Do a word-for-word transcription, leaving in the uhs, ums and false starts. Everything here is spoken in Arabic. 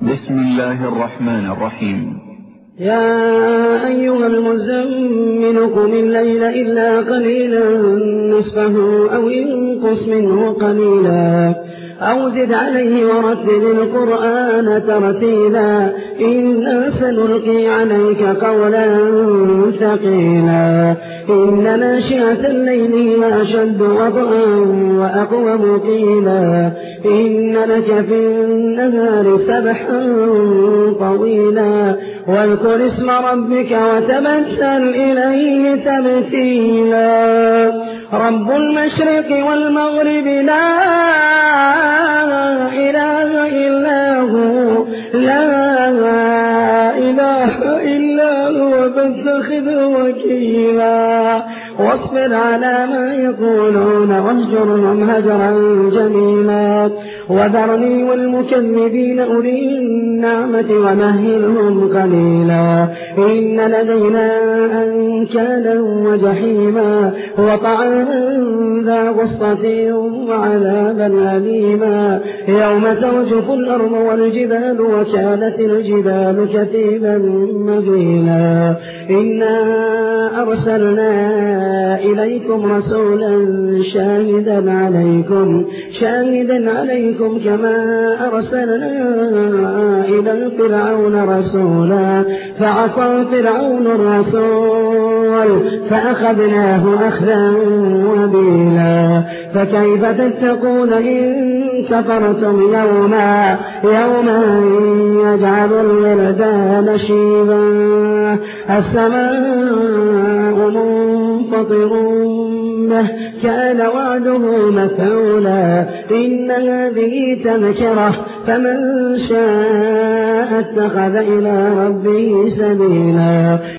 بسم الله الرحمن الرحيم. يا أيها المزمل قم الليل إلا قليلا نصفه أو انقص منه قليلا أو زد عليه ورتل القرآن ترتيلا إنا سنلقي عليك قولا ثقيلا إن ناشئة الليل هي أشد وطئا وأقوم قيلا إن لك في النهار سبحا طويلا واذكر اسم ربك وتبتل إليه تبتيلا رب المشرق والمغرب لا إله إلا هو لا إله إلا هو فاتخذه وكيلا واصبر على ما يقولون واهجرهم هجرا جميلا وذرني والمكذبين أولي النعمة ومهلهم قليلا إن لدينا أنكالا وجحيما وطعاما ذا غصة وعذابا أليما يوم ترجف الأرض والجبال وكانت الجبال كثيبا مهيلا إنا أرسلنا إليكم رسولا شاهدا عليكم شاهدا عليكم كما أرسلنا إلى فرعون رسولا فعصى فرعون الرسول فأخذناه أخذا وبيلا فكيف تتقون إن كفرتم يوما يوما يجعل الولدان شيبا السماء منفطر به كان وعده مفعولا إن هذه تذكرة فمن شاء اتخذ إلى ربه سبيلا.